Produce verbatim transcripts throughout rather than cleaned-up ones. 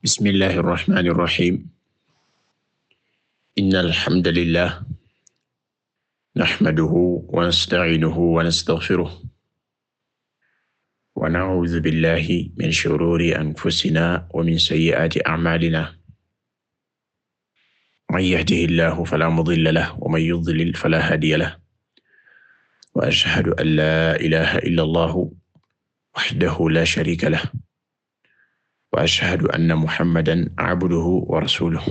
Bismillahi irrahmani irrahim inna alhamdalillah naxmaduhu wa nastaciinuhu wa nastaxfiruh wa nacuudu billahi min shuruuri anfusina wa min sayyi'aati acmaalina man yahdihi llahu falaa mudilla lahu wa man yudlil falaa haadiya lahu wa ashhadu an laa ilaaha illa allahu wahdahu laa shariika lahu wa ashhadu anna muhammadan abduhu wa rasuluhu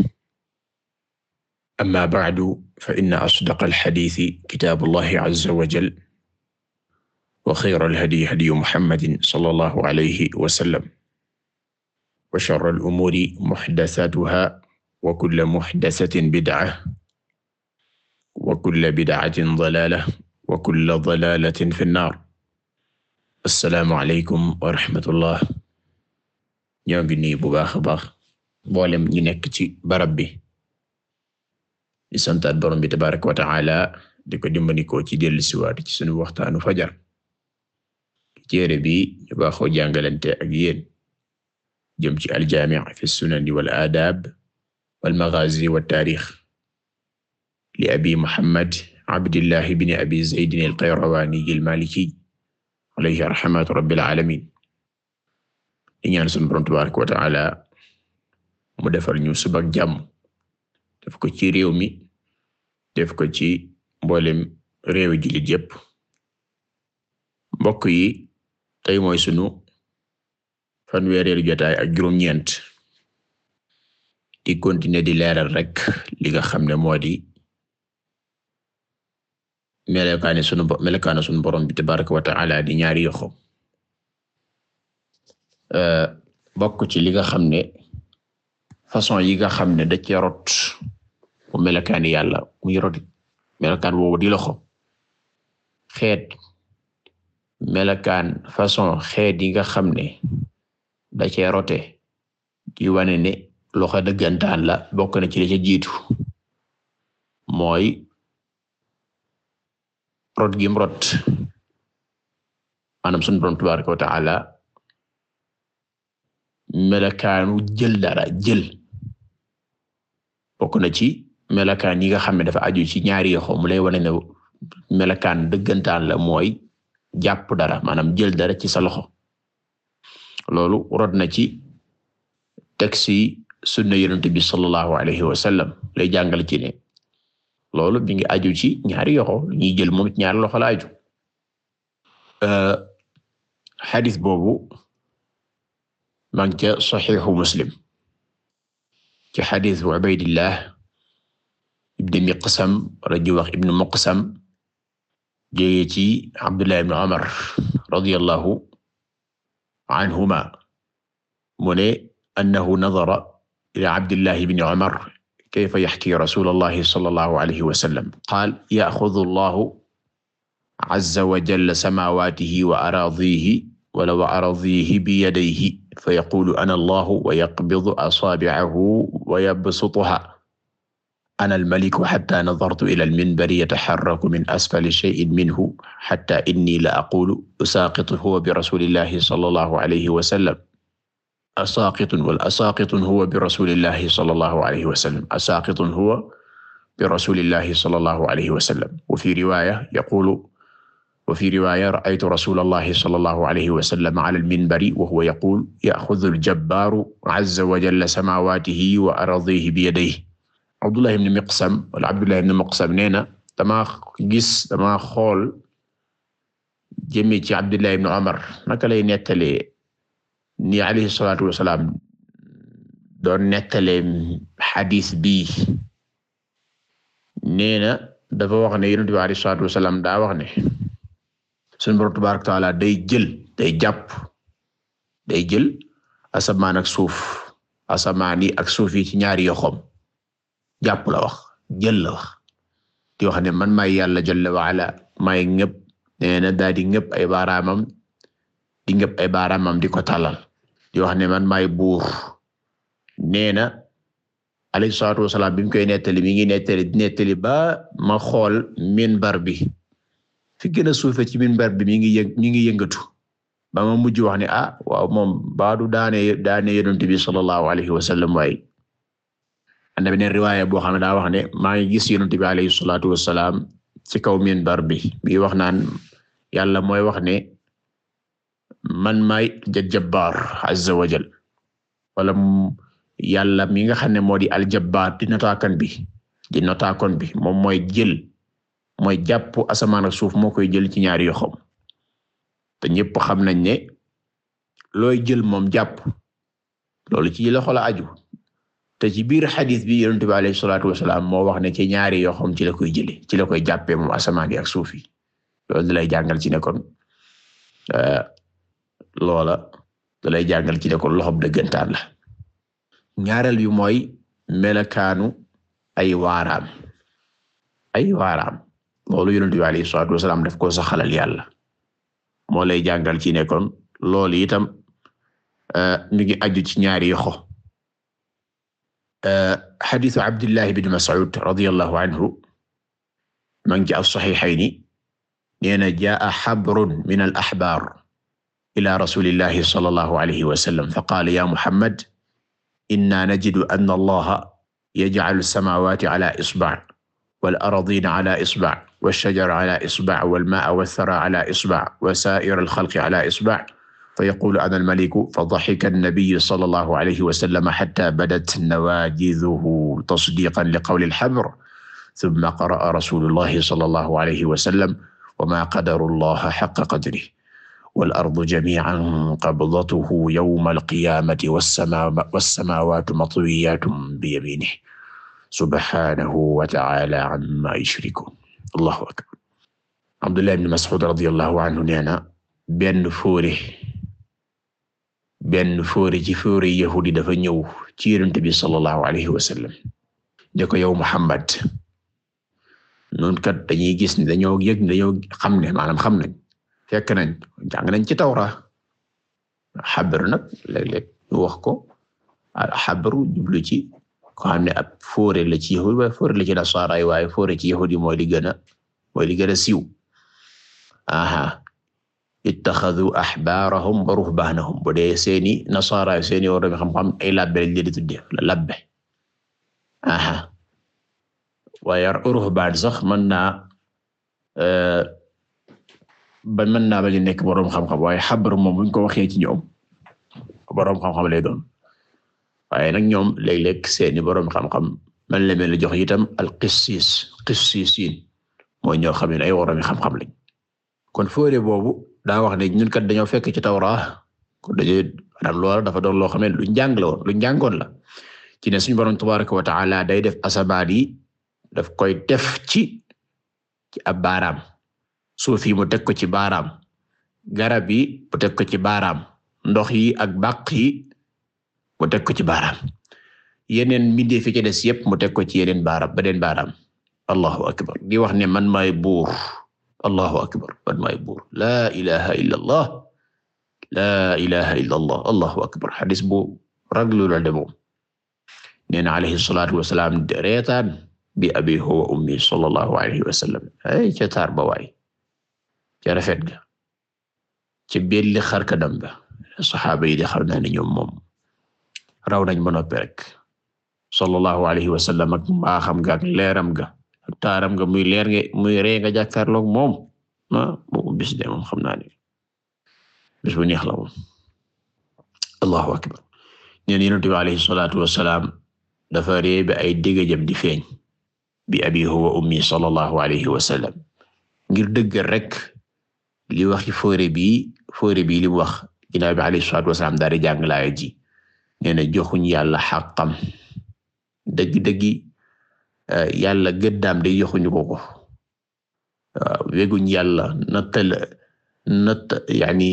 amma ba'du fa inna asdaqal hadiisi kitaabullahi azza wa jalla wa xayral hadyi hadyu muhammadin sallallahu alayhi wa sallam wa sharral umuuri muhdasaatuhaa wa kullu muhdasatin bid'a wa kullu bid'atin dalaala wa kullu dalaalatin fin naar. Assalaamu alaykum wa rahmatullah. ñoo ngi nuyu bu baax a baax mboolem ñu nekk ci barab bi di santaat borom bi tabaaraka wa ta'ala di ko dimbandikoo ci dellusiwaat ci sunu waxtaanu fajar téere bi ñu baaxoo jàngalante ak yéen jëm ci al-jaami' fi as-sunan wal aadaab wal maghaazi wat taarix li abi muhammad abdillah ibn abi zayd al-qayrawaani al-maaliki alayhi rahmatu rabbil aalamiin. di ñaan sunu Boroom tabaaraka wa ta'ala mu defal ñu suba ak jàmm def ko ci réew mi def ko ci mboolem réewi jullit yépp. mbokk yi tey mooy sunu fanweereelu jotaay ak juróom-ñeent di continuer di leeral rek li nga xam ne moo di melakaani sunu melakaani sunu Boroom bi tabaaraka wa ta'ala di ñaari yoxo bokk ci li nga xam ne façon yi nga xam ne da ci rot mu melakaani yàlla muy rot melakaan woowu di loxo xeet melakaan façon xeet yi nga xam ne da ci rote di wane ne loxo dëggantaan la bokk na ci li ca jiitu mooy rot gim rot maanaam sunu Boroom tabaaraka wa ta'ala melakaanu jël dara jël bokk na ci melakaan yi nga xam ne dafa aju ci ñaari yoxo mu lay wane ne melakaan dëggantaan la mooy jàpp dara maanaam jël dara ci sa loxo loolu rod na ci texte yi sunna Yonent bi sallallahu alayhi wa sallam lay jàngal ci ne loolu bi ngi aju ci ñaari yoxo ñuy jël moom it ñaari loxo la aju. xadis boobu maa ngi ca saxiixu Muslim ci xadis bu Ubaydillah ibn Miqsam rajo wax ibn Muqsam jege ci Abdullah ibn Umar radiyallahu anhuma mu ne annahu nadara ila Abdillah ibn Umar kayfa yaxki rasulallahi sallallahu alayhi wa sallam qaala ya'xudu Allahu azza wa jalla samaawaatihi wa araadihi wala wa araadihi biyadayhi fa yaqulu ana allahu wa yaqbidu asaabi'ahu wa yabsutuha ana almaliku hatta nadartu ila alminbari yataharraku min asfali shay'in minhu hatta inni la aqulu usaaqitun huwa bi rasulillahi sallallahu alayhi wa sallam asaaqitun wal asaaqitun huwa bi rasulillahi sallallahu alayhi wa sallam asaaqitun huwa bi rasulillahi sallallahu alayhi wa sallam wa fi riwaaya yaqulu wa fi riwaaya ra'aytu rasulallahi sallallahu alayhi wa sallam ala al-minbari wa huwa yaqulu ya'khudhu al-jabbaaru azza wa jalla samaawaatihi wa aradihi bi yadayhi. Abdullah ibn Miqsam wala Abdullah ibn Miqsam nee na damaa gis damaa xool jëmee ci Abdullah ibn Umar naka lay nettalee ni alayhi salaatu wa salaam doon nettalee xadiis bi nee na dafa wax ne Yonent bi alayhi salaatu wa salaam daa wax ne sunu Boroom tabaaraka wa ta'aala day jël day jàpp day jël asamaan ak suuf asamaan yi ak suuf yi ci ñaari yoxoom jàpp la wax jël la wax di wax ne man maay yàlla jalla wa ala maay ngëp nee na daal di ngëp ay baaraamam di ngëp ay baaraamam di ko tàllal di wax ne man maay buur nee na alayhi salaatu wa salaam bi mu koy nettali mi ngi nettali nettali ba ma xool minbar bi fi gën a suufe ci minbar bi mi ngi yëg mi ngi yëngatu ba ma mujj wax ne ah waaw moom baadu daane daane yonent bi sallallahu alayhi wa sallam waaye am na beneen riwaaya boo xam ne daa wax ne maa ngi gis yonent bi alayhi salaatu wassalaam ci kaw minbar bi bi wax naan yàlla mooy wax ne man maay jabbaar azza wa jal wala yàlla mi nga xam ne moo di aljabbaar di notaakan bi di notaakoon bi moom mooy jël mooy jàpp asamaan ak suuf moo koy jël ci ñaari yoxam te ñëpp xam nañ ne looy jël moom jàpp loolu ci loxo la aju te ci biir xadis bi yonent bi alayhi salaatu wasalaam moo wax ne ci ñaari yoxam ci la koy jële ci la koy jàppee moom asamaan yi ak suuf yi loolu da lay jàngal ci ne kon loola da lay jàngal ci ne kon loxob dëggantaan la ñaareel bi mooy melakaanu ay waaraam ay waaraam loolu yonent bi alayhi salaatu wasalaam daf ko saxalal yàlla moo lay jàngal ci ne kon loolu itam mi ngi aju ci ñaari yoxo xadiisu Abdullah ibn Mas'ud radiyallahu anhu ma ngi ci as-saxiixayni nee na jaa xabrun min al-axbaar ila rasulillahi sallallahu alayhi wa sallam fa qaala ya Muhammad inna najidu anna Allaha yaj'alu as-samaawaati ala isba' wal ardiina ala isba' wash-shajara ala isba' wal maa'a wath-tharaa ala isba' wa saa'ira al-xalqi ala isba' fa yaqulu ana al-maliku fa dahika an-nabiyyu sallallahu alayhi wa sallam hatta badat nawaajizuhu tasdiiqan li qawli al-habr thumma qara'a rasuulullahi sallallahu alayhi wa sallam wa maa qadaru llaha haqqa qadrihi wal ardu jamii'an qabdatuhu yawma al-qiyaamati was-samaawaatu matwiyyaatun biyamiinihi subhaanahu wa ta'aalaa ammaa yushrikuun. Allahu akbar. Abdullah ibn Mas'ud radiyallahu anhu nee na benn fóore benn fóore ci fóore yahudi dafa ñëw ci Yonent bi sallallahu alayhi wa sallam ne ko yow Muhammad noonu kat dañuy gis ne dañoo yëg ne dañoo xam ne maanaam xam nañ fekk nañ jàng nañ ci Tawra xabru nag léeg-léeg ñu wax ko xabru jublu ci ko xam ne ab fóore la ci yahudi waaye fóore la ci nasaara waaye fóore ci yahudi mooy li gën a mooy li gën a siiw aha ittaxadu axbaarahum wa ruhbaanahum bu dee seeni nasaara seeni woro xam-xam ay labbe lañ leen di tudde la labbe aha waaye ruhbaan sax mën naa ba mën naa ba ñu nekk boroom xam-xam waaye xabr moom buñ ko waxee ci ñoom boroom xam-xam lay doon waaye nag ñoom léeg-léeg seeni boroom xam-xam man la mel jox itam al qissiis qissiisiin mooy ñoo xam ne ay woroomi xam-xam lañ kon fóore boobu daa wax ne ñun kat dañoo fekk ci Tawra kon dañuy maanaam loola dafa doon loo xam ne lu njàng la woon lu njàngoon la ci ne suñu boroom tabaaraka wa ta'aala day def asamaan yi daf koy def ci ci ab baaraam suuf yi mu teg ko ci baaraam garab yi mu teg ko ci baaraam ndox yi ak bàq yi mu teg ko ci baaraam yeneen mbindeef fi ci des yépp mu teg ko ci yeneen baaraam beneen baaraam allahu akbar di wax ne man maay buur allahu akbar man maay buur laa ilaha illa allah laa ilaha illa allah allahu akbar xadis bu raglu la de moom nee na alayhi salaatu wasalaam reetaan bi abi huwa ummi sallallahu alayhi wa sallam ay ca taar ba waay ca rafet ga ca belli xarkadam ba saxaaba yi di xam naa ne ñoom moom raw nañ ba noppi rek sallallahu alayhi wa sallam ak mbaaxam ga ak leeram ga ak taaram ga muy leer nga muy ree nga jàkkaarloog moom ah moom bis de moom xam naa ne bis bu neex la moom allahu akbar neen Yonent bi alayhi salaatu wasalaam dafa ree bi ay dégajam di feeñ bi abi huwa ummi sallallahu alayhi wa sallam ngir dëggal rek li wax ci fóore bi fóore bi li wax ginnaaw bi alayhi salaatu wasalaam daal di jàng laaya ji nee na joxuñ yàlla xaqam dëgg-dëggi yàlla gëddaam day joxuñu ko ko waaw weguñ yàlla nattal natt yaani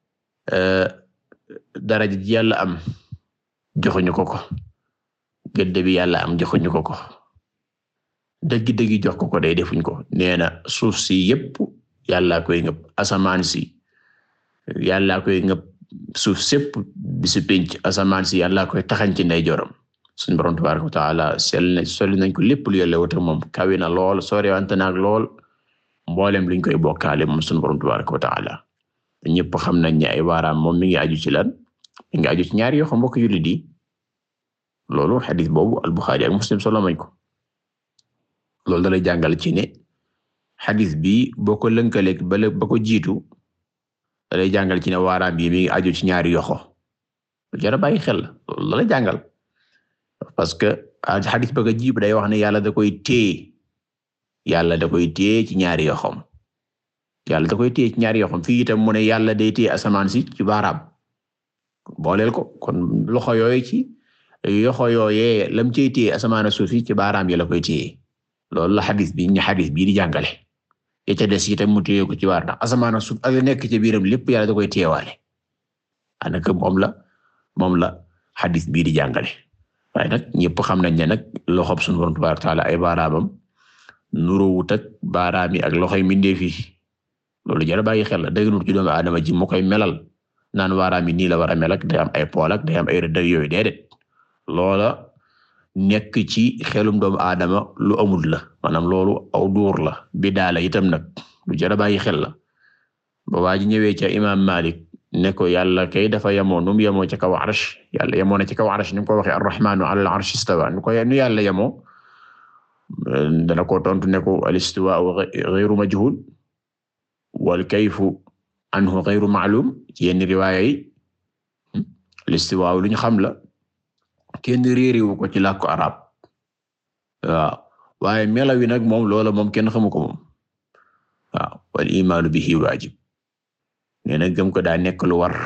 daraja ji yàlla am joxuñu ko ko gëdd bi yàlla am joxuñu ko ko dëgg-dëggi jox ko ko day defuñ ko nee na suuf si yépp yàlla koy ngëp asamaan si yàlla koy ngëp suuf sépp bisu penc asamaan si yàlla koy taxañ ci ndeyjooram suñu borom tabaaraka wa taala sell na soli nañ ko lépp lu yàlla wata moom kawi na lool soorewante naag lool mboolem luñ koy bokkaale moom suñu borom tabaaraka wa taala ñëpp xam nañ ne ay baaraam moom mi ngi aju ci lan mi ngi aju ci ñaari yoo xam mbokk jullit yi loolu xadis boobu al-Bukhari ak Muslim solo mañ ko loolu da lay jàngal ci ne xadis bi boo ko lënkaleeg ba ba ko jiitu da lay jàngal ci ne baaraam bi mi ngi aju ci ñaari yoxo lu jar a bàyyi xel loolu da lay jàngal parce que xadis ba ko jiitu day wax ne yàlla da koy téye yàlla da koy téye ci ñaari yoxom yàlla da koy téye ci ñaari yoxom fii itam mu ne yàlla day téye asamaan si ci baaraam booleel ko kon loxo yooyu ci yoxo yooyee lam cey téye asamaan suuf si ci baaraam yi la koy téye loolu la xadis bi ñu xadis bii di jàngale ya ca des itam mu téye ko ci waar ndax asamaan suuf ak nekk ci biiram lépp yàlla da koy téyewaale anaka moom la moom la xadis bii di jàngale waaye nag ñëpp xam nañ ne nag loxob sunu Boroom tabaaraka wa taala ay baaraamam nuroowut ak baaraam yi ak loxoy mbindeef yi loolu jar a bàyyi xel la dëgg ci doomu aadama ji mu koy melal naan baaraam yi nii la war a mel ak day am ay pool ak day am ay rëdd yooyu déedéet loola nekk ci xelum doomu aadama lu amul la maanaam loolu aw duur la bidaa la itam nag lu jar a bàyyi xel la ba waa ji ñëwee ca imaam Malik ne ko yàlla kay dafa yemoo nu mu yemoo ca kaw arsh yàlla yemoo na ci kaw arsh ni mu ko waxee ar-rahmaanu ala al-arshi istawa nu ko nu yàlla yemoo dana ko tontu ne ko al-istiwaa'u ghayru majhuul wal kayfu anhu ghayru ma'luum ci yenn riwaaya yi al-istiwaa'u lu ñu xam la kenn réeréwu ko ci làkku arab waaw waaye melaw yi nag moom loola moom kenn xamu ko moom waaw wal imaanu bihi waajib nee na gëm ko daa nekk lu war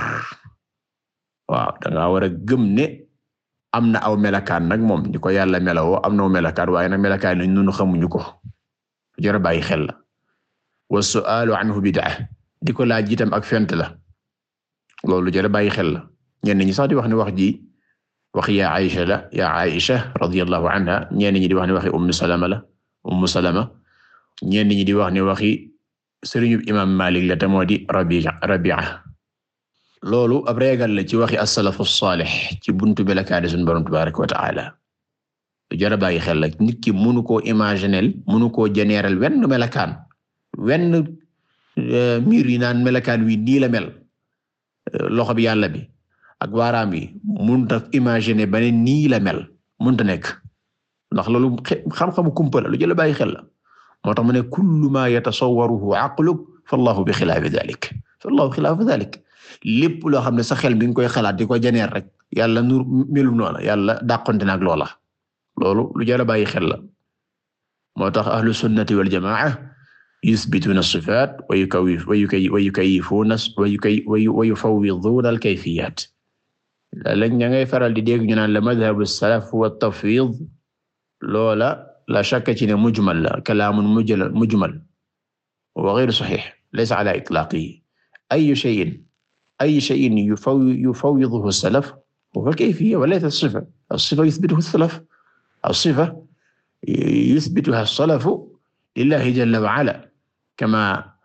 waaw danga war a gëm ne am na aw melakaan nag moom ni ko yàlla melawoo am na aw melakaan waaye nag melakaan yi ñun xamuñu ko jar a bàyyi xel la wa su'aalu anhu bid'a di ko laaj itam ak fent la loolu jar a bàyyi xel la ñenn ñi sax di wax ne wax ji wax yaa Aisha la yaa Aisha radiyallahu anha ñenn ñi di wax ne waxi Ummu Salama la Ummu Salama ñenn ñi di wax ne waxi sëriñu imam Malik la te moo di Rabi'a Rabi'a loolu ab reegal la ci waxi as-salafu as-salih ci buntu belakaade sunu Boroom tabaaraka wa ta'ala lu jar a bàyyi xel la nit ki mënu koo imaginer mënu koo général wenn melakaan wenn miir yi naan melakaan wi nii la mel loxo bi yàlla bi ak waaraam yi mënut a imaginer ba ne nii la mel mënut a nekk ndax loolu xam-xamu kumpa la lu jar a bàyyi xel la moo tax mu ne kullu ma yatasawwaruhu aqluk fallahu bi xilaafi dhalik fallahu xilaafu dhalik lépp loo xam ne sa xel bi nga koy xalaat di ko janeer rek yàlla nur melum noona yàlla dàqonte nag loola loolu lu jar a bàyyi xel la moo tax ahlu sunnati wal jamaa yusbituuna as-sifaat wa yukawif wa yukay wa yukayifuuna wa yukay wa yufawwiduuna al-kayfiyaat lañ ña ngay faral di dégg ñu naan la madhabu as-salaf wa at-tafwiid loola la shakka ci ne mujmal la kalaamun mujmal wa ghayru saxiix laysa ala itlaaqi ayyu shay'in ayyu shay'in yufawwiduhu as-salaf huwa al-kayfiyya wa laysa as-sifa as-sifa yuthbituha as-salaf as-sifa yuthbituha as-salaf lillahi jalla wa ala kama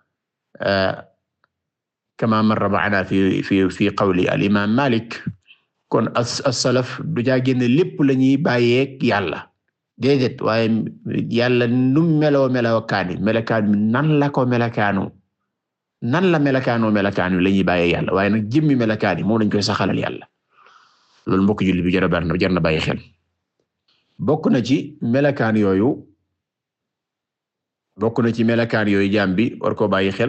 kama marra ma'ana fi fi fi qawli al-imam Malik kon as-salaf du jaa génn lépp la ñuy bàyyeeg yàlla déedéet waaye yàlla nu meloo melokaani melokaan mi nan la ko melokaanu nan la melokaanoo melokaan wi la ñuy bàyyee yàlla waaye nag jëmmi melokaan yi moom lañ koy saxalal yàlla loolu mbokk julli bi jar na jar na bàyyi xel bokk na ci melokaan yooyu bokk na ci melokaan yooyu jaam bi war ko bàyyi xel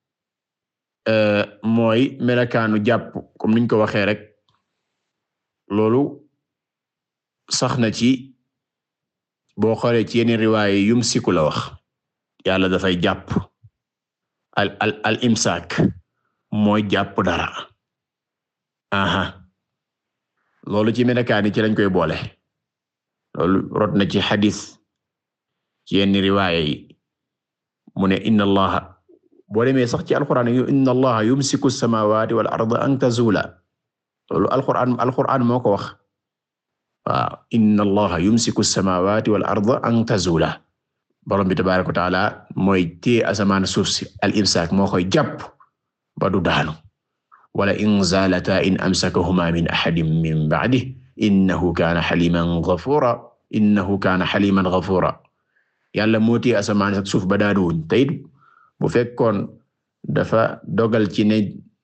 mooy melokaanu jàpp comme niñ ko waxee rek loolu sax na ci boo xoolee ci yenn riwaaya yumsiku la wax yàlla dafay jàpp al al al imsaak mooy jàpp dara aha loolu ci melokaan yi ci lañ koy boole loolu rot na ci xadis ci yenn riwaaya yi mu ne inna allaha boo demee sax ci alquran inna allaha yumsiku as-samawati wal arda an tazula loolu alquran alquran moo ko wax waaw inna allaha yumsiku as-samawati wal arda an tazula borom bi tabaaraka wa taala mooy téye asamaan suuf si al imsaak moo koy jàpp ba du daanu wala in zaalata in amsakahuma min ahadin min ba'dihi innahu kaana haliman ghafura innahu kaana haliman ghafura yàlla moo téye asamaan ak suuf ba daanuwuñ te it bu fekkoon dafa dogal ci ne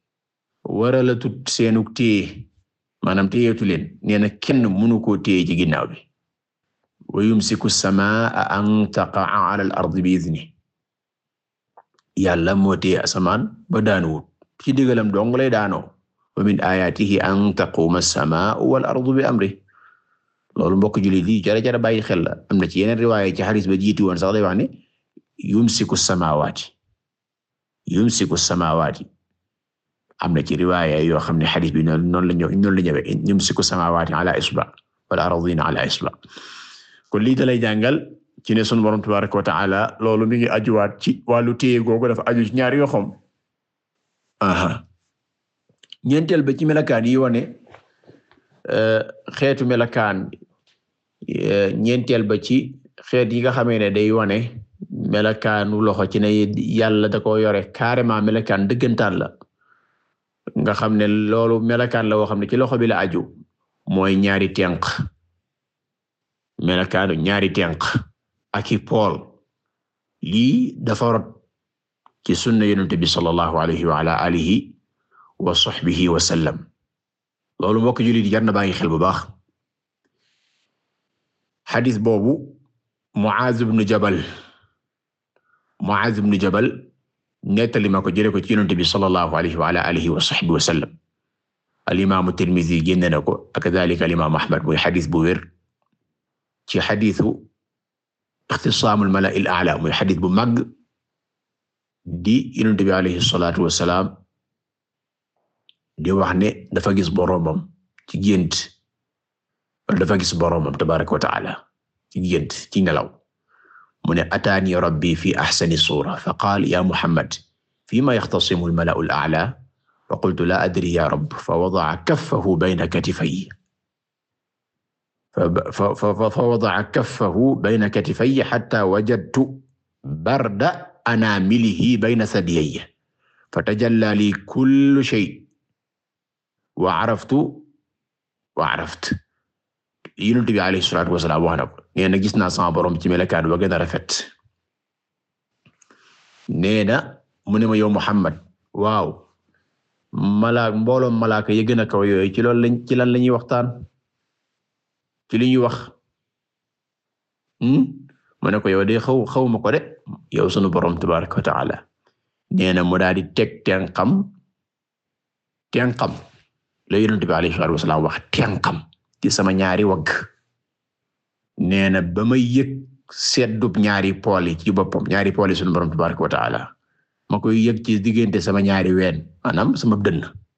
waralatut seenug téye maanaam téyeetu leen nee na kenn mënu koo téye ci ginnaaw bi wa yumsiku as-samaa an taqa'a 'ala al-ardi bi idnihi yàlla moo téye asamaan ba daanuwut ci digalam dong lay daanoo wa min ayaatihi an taquuma as-samaa'u wal ardu bi amrihi loolu mbokk jullit yi jara jara bàyyi xel la am na ci yeneen riwaaya ci xadiis ba jiitu woon sax day wax ne yumsiku as-samaawaati yumsiku as-samaawaati am na ci riwaaya yoo xam ne xadiis bi noonu la ñëw noonu la ñëwee yumsiku as-samaawaati ala isba' wal ardiina ala isba' kon lii da lay jàngal ci ne sunu Boroom tabaaraka wa ta'aala loolu mi ngi ajuwaat ci wàllu téye googu dafa aju ci ñaari yoxam aha ñeenteel ba ci melakaan yi wane xeetu melakaan ñeenteel ba ci xeet yi nga xamee ne day wane melakaanu loxo ci ne yàlla da ko yore carrément melakaan dëggantaan la nga xam ne loolu melakaan la woo xam ne ci loxo bi la aju mooy ñaari tenq melakaanu ñaari tenq ak i pool lii dafa rot ci sunna yonent bi sallallahu alayhi wa ala alihi wa sahbihi wa sallam loolu mbokk jullit jar na bàyyi xel bu baax xadis boobu Muaz ibn Jabal Muaz ibn Jabal nettali ma ko jële ko ci yonent bi sallallahu alayhi wa ala alihi wa sahbihi wa sallam al-imam at-Tirmidhi génne na ko ak kadhalika al-imam Ahmad muy xadis bu wér ci xadisu ixtisaamul mala'il a'la muy xadis bu mag di yonent bi alayhi salaatu wa salaam di wax ne dafa gis boroomam ci gént wala dafa gis boroomam tabaaraka wa ta'ala ci gént ci nelaw mu ne ataani rabbi fi ahsani suura fa qaala ya Muhammad fiima yaxtasimu al-mala'u al-a'la fa qultu la adri ya rabb fa wada'a kaffahu bayna katifayya fa wada'a kaffahu bayna katifayya hatta wajadtu barda anaamilihi bayna sadyayya fatajallaa lii kullu shay wa araftu wa araftu Yonent bi alayhi salaatu wa salaam wax na ko nee na gis naa sama borom ci melakaan wa gën a rafet nee na mu ne ma yow Muhammad waaw malaak mbooloom malaaka yi gën a kaw yooyu ci loolu lañ ci lan la ñuy waxtaan ci li ñuy wax mu ne ko yow de xaw xaw ma ko de yow sunu borom tabaaraka wa ta'ala nee na mu daal di teg tenqam tenqam la Yonent bi alayhi salaatu wa salaam wax tenqam ci sama ñaari wagg nee na ba may yëg seddub ñaari pool yi ci boppam ñaari pool yi sunu borom tabaaraka wa ta'ala ma koy yëg ci diggante sama ñaari ween maanaam sama dënn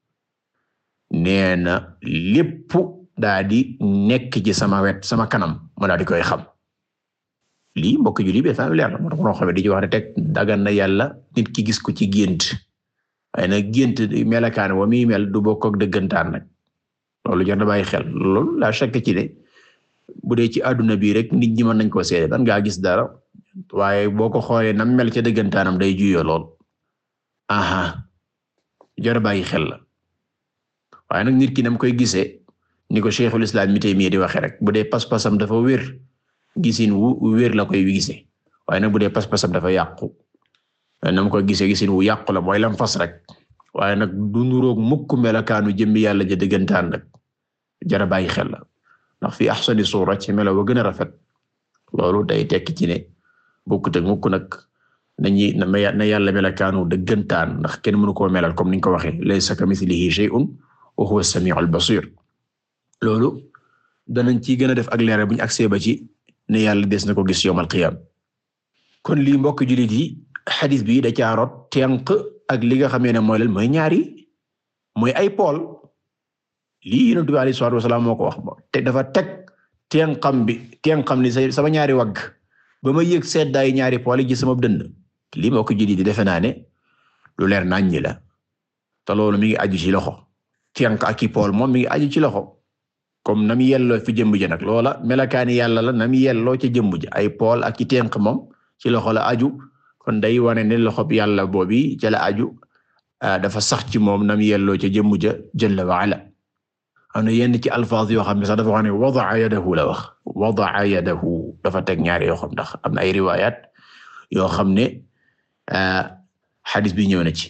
nee na lépp daa di nekk ci sama wet sama kanam ma daa di koy xam lii mbokk julli bi dafa leer na moo tax moo xam ne di ci wax ne teg dagan na yàlla nit ki gis ko ci gént waaye nag gént melakaan wa muy mel du bokk ak dëggantaan nag loolu jar na bàyyi xel loolu la chaque ci ne bu dee ci àdduna bi rek nit ñi mën nañ koo seede dan ngaa gis dara waaye boo ko xoolee nam mel ca dëggantaanam day juyoo lool aha jar bàyyi xel la waaye nag nit ki nam koy gisee ni ko Cheikhul Islam mi tey mii di waxe rek bu dee pas-pasam dafa wér gisin wu wér la koy gisee waaye nag bu dee pas-pasam dafa yàqu nam koy gisee gisin wu yàqu la mooy lam fas rek waaye nag du nuroog mukk melakaanu jëmmi yàlla ja dëggantaan nag jara bàyyi xel la ndax fi ahsani suura ci melo wa gën a rafet loolu day tekki ci ne bokkut ak mukk nag nañi na yàlla melakaanu dëggantaan ndax kenn mënu koo melal comme niñ ko waxee laysa kamithlihi shay'un wa huwa as-sami'ul basir loolu danañ ci gën a def ak leeral buñu agsee ba ci ne yàlla des na ko gis yawmal qiyaam kon lii mbokk jullit yi xadis bi da caa rot tenq ak li nga xamee ne mooy lan mooy ñaari mooy ay pool lii Yonent bi alayhi salaatu wasalaam moo ko wax te dafa teg tenqam bi tenqam ni sama ñaari wagg ba ma yëg seddaay ñaari pool yi ci sama dënd lii mbokk jullit yi defe naa ne lu leer nañ ñi la te loolu mi ngi aju ci loxo tenq ak i pool moom mi ngi aju ci loxo comme nam yelloo fi jëmb ji nag loola melakaani yàlla la nam yelloo ca jëmb ji ay pool ak i tenq moom ci loxo la aju kon day wane ne loxo bi yàlla boobi ca la aju dafa sax ci moom nam yelloo ca jëmb ja jalla wa ala am na yenn ci alfaaz yoo xam ne sax dafa wax ne wada'a yadahu la wax wada'a yadahu dafa teg ñaari yoo xam ndax am na ay riwaayaat yoo xam ne xadis bi ñëw na ci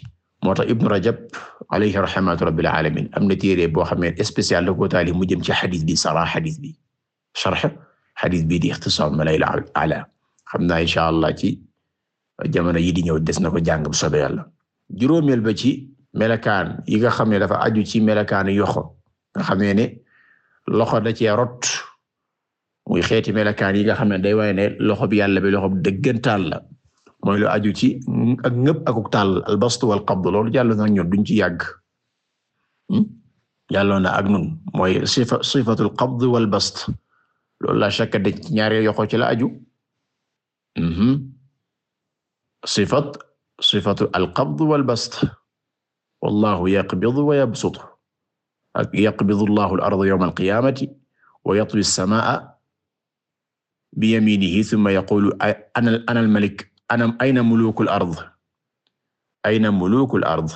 moo tax Ibnu Rajab alayhi rahmatu rabbil alamin am na téere boo xam ne spécial la ko taali mu jëm ci xadis bi sara xadis bi sharh xadis bi di ixtisaar Malayil A'la xam naa insha Allah ci jamono yi di ñëw des na ko jàng bu soobee Yàlla. juróomeel ba ci melakaan yi nga xam ne dafa aju ci melakaan yoxo nga xam ne loxo da cee rot muy xeeti melakaan yi nga xam ne day waaye ne loxo bi Yàlla bi loxo bi dëggantaan la mooy lu aju ci ak ngëp akuk tàll al bast wal qabd loolu jàlloon na ñun duñ ci yàgg jàlloon na ak nun mooy sifa sifatul qabd wal bast loolu la shakka de ñaari yoxo ci la aju sifat sifatu al qabd wal bast wallahu yaqbidu wa yabsutu ak yaqbidu Allahu al arda yawma al qiyamati wa yatwi as-samaa bi yaminihi thumma yaqulu ana ana al malik ana ayna mulukul ard ayna mulukul ard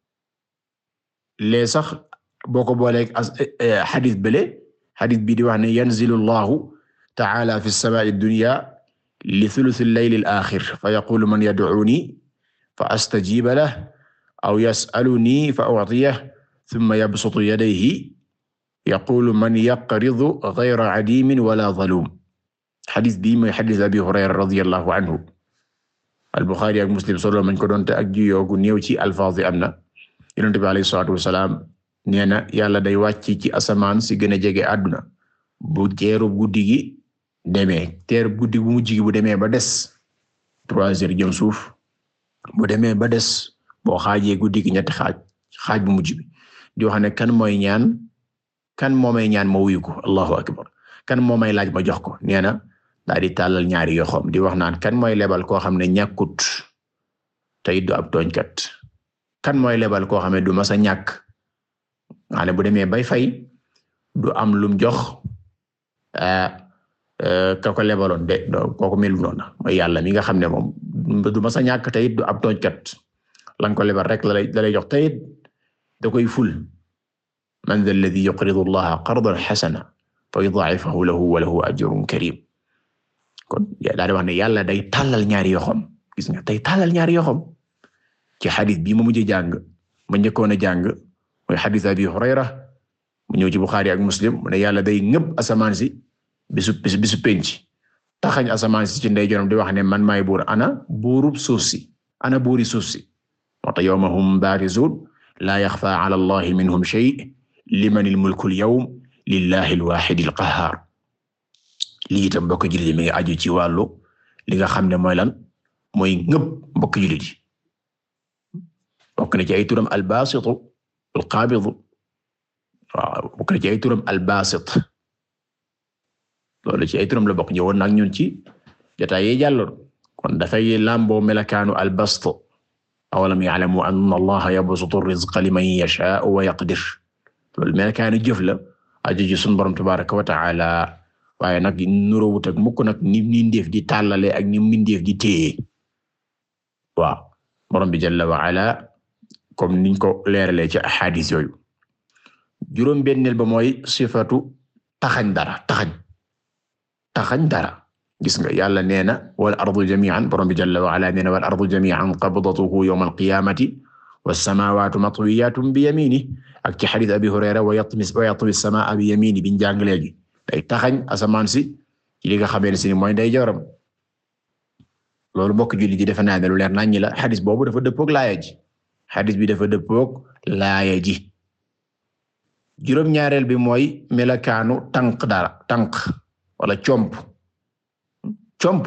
lee sax boo ko booleeg xadis bële xadis bi di wax ne yanzilu Allahu ta'ala fi as-samaa'i ad-dunya li thuluthi al-layli al-aaxir fa yaqulu man yad'uuni fa astajiba lahu aw yas'aluni fa u'tiyahu thumma yabsutu yadayhi yaqulu man yaqridu ghayra 'adiimin wala dhaluum xadis bi mooy xadis Abi Hurayra radiyallahu anhu al-Bukhari ak Muslim solo mañ ko doonte ak jiyoogu néew ci alfaaz yi am na Yonent bi alayhi salaatu wasalaam nee na yàlla day wàcc ci asamaan si gën a jege àdduna bu teeru guddi gi demee teeru guddi bu mujj gi bu demee ba des trois heures jëm suuf bu demee ba des boo xaajee guddi gi ñetti xaaj xaaj bu mujj bi di wax ne kan mooy ñaan kan moo may ñaan ma wuyu ko allahu akbar kan moo may laaj ma jox ko nee na daa di tàllal ñaari yoxoom di wax naan kan mooy lebal koo xam ne ñàkkut tey du ab tooñkat kan mooy lebal koo xam ne du masa ñàkk nga ne bu demee bay fay du am lum jox ka ko lebaloon de kooku melu noonu mooy yàlla mi nga xam ne moom du masa ñàkk tey du ab tooñkat lan ko lebal rek la lay la lay jox tey da koy ful man dha alladhi yuqridu allaha qardan hasana fa yudha'ifahu lahu wa lahu ajrun karim kon daa di wax ne yàlla day tàllal ñaari yoxom gis nga day tàllal ñaari yoxom ci xadis bi ma mujj jàng ma njëkkoon a jàng mooy xadis Abi Hurayra mu ñëw ci Bukhari ak Muslim mu ne yàlla day ngëb asamaan si bisu bisu penc taxañ asamaan si ci ndeyjooram di wax ne man maay buur ana buurub suuf si ana buuri suuf si wa yawma hum barizun la yaxfa ala allahi minhum shay liman al mulku al yawm lillahi al wahid al qahhar lii itam mbokk jullit yi mi ngi aju ci wàllu li nga xam ne mooy lan mooy ngëb mbokk jullit yi bokk na ci ay turam al-Basit al-Qabid waaw bokk na ci ay turam al-Basit loolu ci ay turam la bokk ñëwoon nag ñun ci jotaay yi jàlloon kon dafay lamboo melakaanu al-Bast awalam ya'lamu anna Allaha yabsutu ar-rizqa liman yasha'u wa yaqdir loolu melakaanu jëf la aju ci sunu Boroom tabaaraka wa ta'ala waaye nag nuroowut ak mukk nag ni mindeef di tàllale ak ni mindeef di téye waaw borom bi jalla wa ala comme niñ ko leeralee ci ahadis yooyu juróom benneel ba mooy sifatu taxañ dara taxañ taxañ dara gis nga yàlla nee na wal ardu jami'an borom bi jalla wa ala nee na wal ardu jami'an qabdatuhu yawm al qiyamati was samawati matwiyatun bi yaminihi ak ci hadith Abi Hurayra wa yatmis wa yatwi as-samaa bi yaminihi biñ jàng léegi day taxañ asamaan si ci li nga xamee ne si mooy day joram loolu bokk julli ji defe naa ne lu leer nañ ñi la xadis boobu dafa dëppook laaya ji xadis bi dafa dëppook laaya ji juróom-ñaareel bi mooy melakaanu tànk dara tànk wala comp comp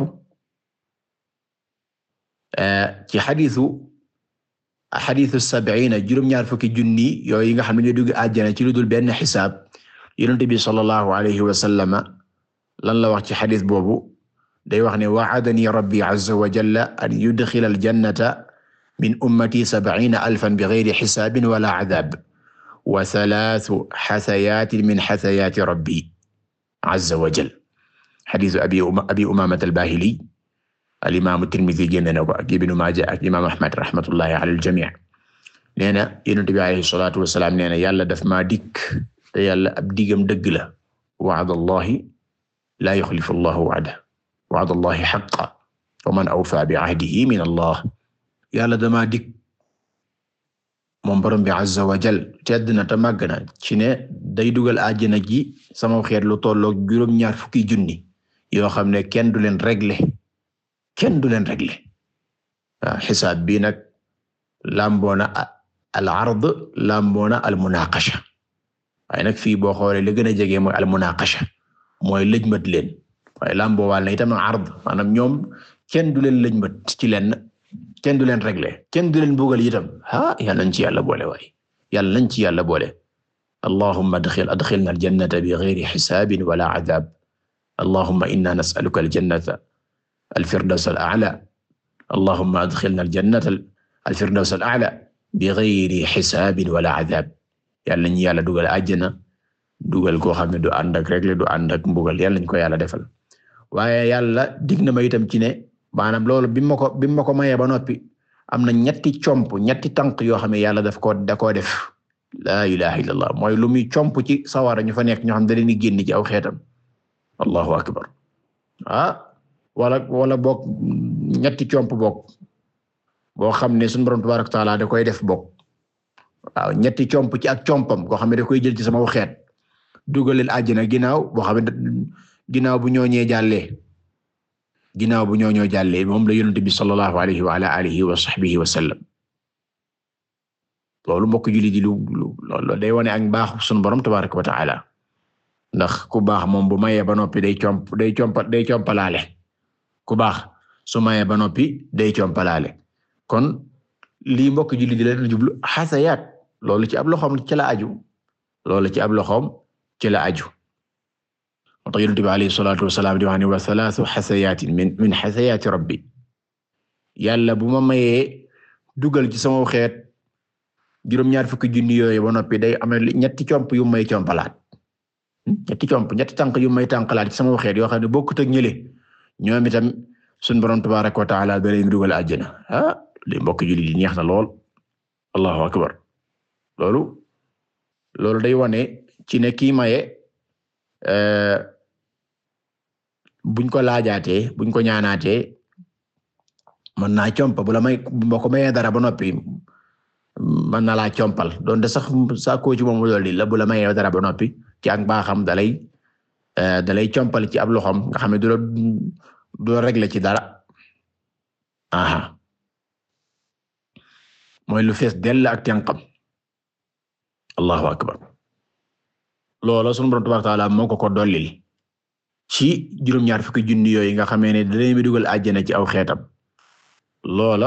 ci xadisu xadisu sab'iina juróom-ñaar fukki junni yooyu yi nga xam ne ñoo dugg àjjana ci lu dul benn xisaab Yonent bi sallallahu alayhi wa sallama lan la wax ci xadis boobu day wax ne wa'adani rabbi azza wa jalla an yudxila al-jannata min ummati sab'iina alfan bighayri hisaabin wala 'adaab wa thalaath hathayaatin min hathayaati rabbi azza wa jalla hadiisu abi abi umaamata al-baahili al-imaam at-Tirmidhi génne na ko ak Ibn Maaja ak imaam Ahmad rahmatullahi ala al-jamii' nee na Yonent bi alayhi salaatu wa salaam nee na yàlla daf maa dikk te yàlla ab digam dëgg la wa'da Allahi laa yukhlifu Allahu wa'dahu wa'da Allahi haqqan wa man awfaa bi'ahdihi min Allah yàlla damaa dig moom borom bi azza wa jal tedd na te màgg na ci ne day dugal àjjana ji sama xeet lu tollook juróom-ñaar fukki junni yoo xam ne kenn du leen régler kenn du leen régler waaw xisaab bii nag lamboona al ard lamboona al munaqasha waaye nag fii boo xoolee li gën a jege mooy al munaqasha mooy lëjmat leen waaye lamboo wàll na itam ard maanaam ñoom kenn du leen lëjmat ci leen kenn du leen régler kenn du leen bugal itam ah yàlla nañ ci yàlla boole waaye yàlla nañ ci yàlla boole allahumma adxil adxilna aljannata bi ghayri xisaabin wala adab allahumma inna nas'aluka aljannata alfirdaws al'a'la allahumma adxilna aljannata alfirdaws al'a'la bi ghayri xisaabin wala adab yàlla nañ yàlla dugal àjjana dugal koo xam ne du ànd ak régler du ànd ak mbugal yàlla nañ ko yàlla defal waaye yàlla dig na ma itam ci ne maanaam loolu bi ma ko bi ma ko mayee ba noppi am na ñetti comp ñetti tànk yoo xam ne yàlla daf ko da koo def laa ilaha illallah mooy lu muy comp ci sawara ñu fa nekk ñoo xam ne da leen di génn ci aw xeetam allahu akbar ah wala wala boog ñetti comp boog boo xam ne sunu borom tabaaraka wa taala da koy def boog waaw ñetti comp ci ak compam koo xam ne da koy jël ci sama xeet dugaleel àjjana ginnaaw boo xam ne ginnaaw bu ñooñee jàllee ginnaaw bu ñooñoo jàllee moom la yonent bi sallallahu alayhi wa ala alihi wa sahbihi wa sallam loolu mbokk julli di lu loolu day wane ak baax sunu borom tabaaraka wa ta'ala ndax ku baax moom bu mayee ba noppi day comp day compa day compalaale ku baax su mayee ba noppi day compalaale kon lii mbokk julli di leen jublu xasayaat loolu ci ab loxoom ci la aju loolu ci ab loxoom ci la aju moo tax yonent bi alayhi salaatu wasalaam di wax ne wa salaasu xasayaatin min min xasayaati rabbi yàlla bu ma mayee dugal ci sama xeet juróom-ñaar fukki junni yooyu ba noppi day am ñetti comp yu may compalaat ñetti comp ñetti tànk yu may tànkalaat ci sama xeet yoo xam ne bokkut ak ñële ñoom itam sunu borom tabaaraka wa ta'ala da leen dugal àjjana ah li mbokk julli di neex na lool allahu akbar loolu loolu day wane ci ne kii maye buñ ko laajaatee buñ ko ñaanaatee mën naa compa bu la may boo ko mayee dara ba noppi mën na laa compal donte sax saa koo ci moom loolu la bu la mayee dara ba noppi ci ak baaxam dalay dalay compal ci ab loxoom nga xam ne du la du la régler ci dara aha mooy lu fees dell ak tenqam allahu akbar loola sunu Boroom tabaaraka wa ta'aala moo ko ko dollil ci juróom-ñaar fukki junni yooyu nga xamee ne da leen mi dugal àjjana ci aw xeetam loola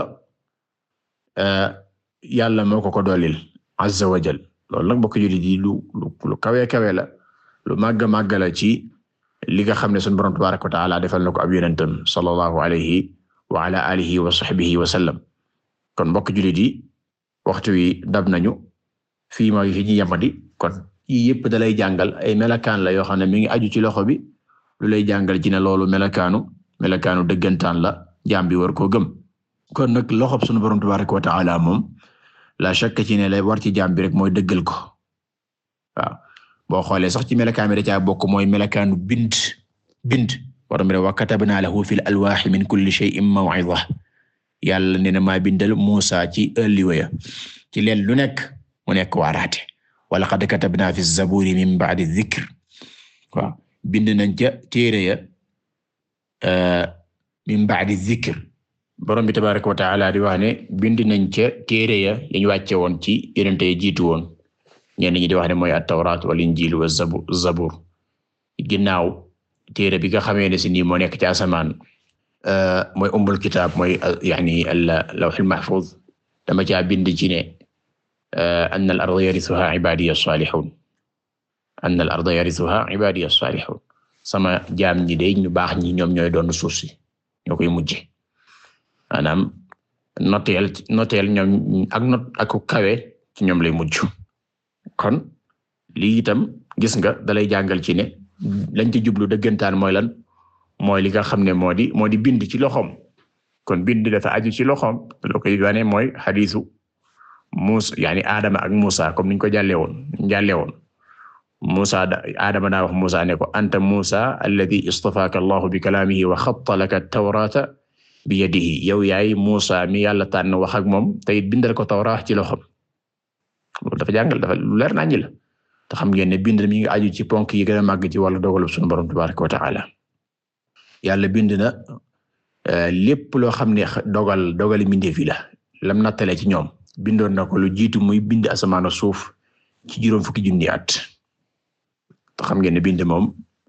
yàlla moo ko ko dollil azza wa jal loolu nag bokk julli di lu lu kawe kawe la lu màgg màgg la ci li nga xam ne sunu Boroom tabaaraka wa ta'aala defal na ko ab yonentam sallallahu alayhi wa ala alihi wa sahbihi wa sallam kon mbokk julli di waxtu wi dab nañu fii mooy fi ñu yamadi kon yii yëpp da lay jàngal ay melakaan la yoo xam ne mi ngi aju ci loxo bi lu lay jàngal ci ne loolu melakaanu melakaanu dëggantaan la jaam bi war koo gëm kon nag loxob sunu Boroom tabaaraka wa ta'aala moom la shakka ci ne lay war ci jaam bi rek mooy dëggal ko waaw boo xoolee sax ci melakaan bi da caa bokk mooy melakaanu bind bind war mi wa katabnaa lahu fil alwaahi min kulli shay'in maw'iza yàlla nee na maa bindal Muusaa ci ëlliwaya ci leen lu nekk mu nekk waaraate wa laqad katabnaa fi zabuuri min ba'di dhikr waaw bind nañ ca téere ya min ba'di dhikr borom bi tabaaraka wa ta'aala di wax ne bind nañ ca téere ya yañ wàcce woon ci yonent yi jiitu woon ñenn ñi di wax ne mooy at-tawraat wal injiil wa zabuur ginnaaw téere bi nga xamee ne si nii moo nekk ci asamaan mooy ummul kitaab mooy yaani al-lawhul mahfuuz dama caa bind ci ne anna al-arda yarithuhaa ibaadiya as-saalihuun anna al-arda yarithuhaa ibaadiya as-saalihuun sama jaam ñi de ñu baax ñi ñoom ñooy doon suuf si ñoo koy mujje maanaam noteel noteel ñoom ak not ak kawe ci ñoom lay mujj kon lii itam gis nga dalay jàngal ci ne lañ ci jublu dëggantaan mooy lan mooy li nga xam ne moo di moo di bind ci loxoom kon bind dafa aju ci loxoom loo koy wane mooy xadiisu Muusa yaani Adama ak Muusa comme niñ ko jàllee woon jàllee woon Muusa da Adama daa wax Muusa ne ko anta Muusa alladhi istafaaka Allahu bi kalaamihi wa xatta laka at-tawraata bi yadihi yow yaay Muusa mi yàlla tànn wax ak moom te it bindal ko tawraat ci loxoom loolu dafa jàngal dafa lu leer nañu la te xam ngeen ne bind mi ngi aju ci ponk yi gën a màgg ci wàllu dogalu sunu borom tabaraka wa taala yàlla bind na lépp loo xam ne dogal dogali mbindeef yi la lam nattale ci ñoom bindoon na ko lu jiitu muy bind asamaan suuf ci juróom fukki junni at te xam ngeen ne bind moom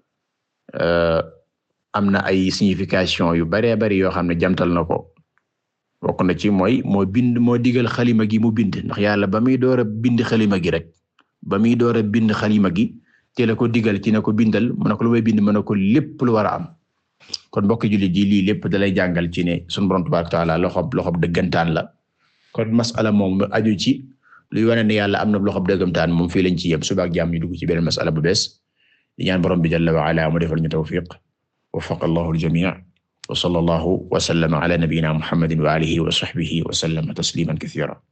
am na ay signification yu baree bari yoo xam ne jamtal na ko bokk na ci mooy moo bind moo digal xalima gi mu bind ndax yàlla ba muy door a bind xalima gi rek ba muy door a bind xalima gi te la ko digal ci ne ko bindal mu ne ko lu may bind mu ne ko lépp lu war a am kon mbokk jullit ji lii lépp dalay jàngal ci ne sunu borom tabaaraka wa taala loxob loxob dëggantaan la kon masala moom mu aju ci luy wane ne yàlla am na loxob dëggantaan moom fii lañ ci yem suba ak jàmm ñu dugg ci beneen masala bu bees di ñaan borom bi jalla wa ala mu defal ñu tawfiq waffaqa Allahu al-jamii' wa sallallahu wa sallama ala nabiyyina Muhammadin wa alihi wa sahbihi wa sallama tasliman kathiran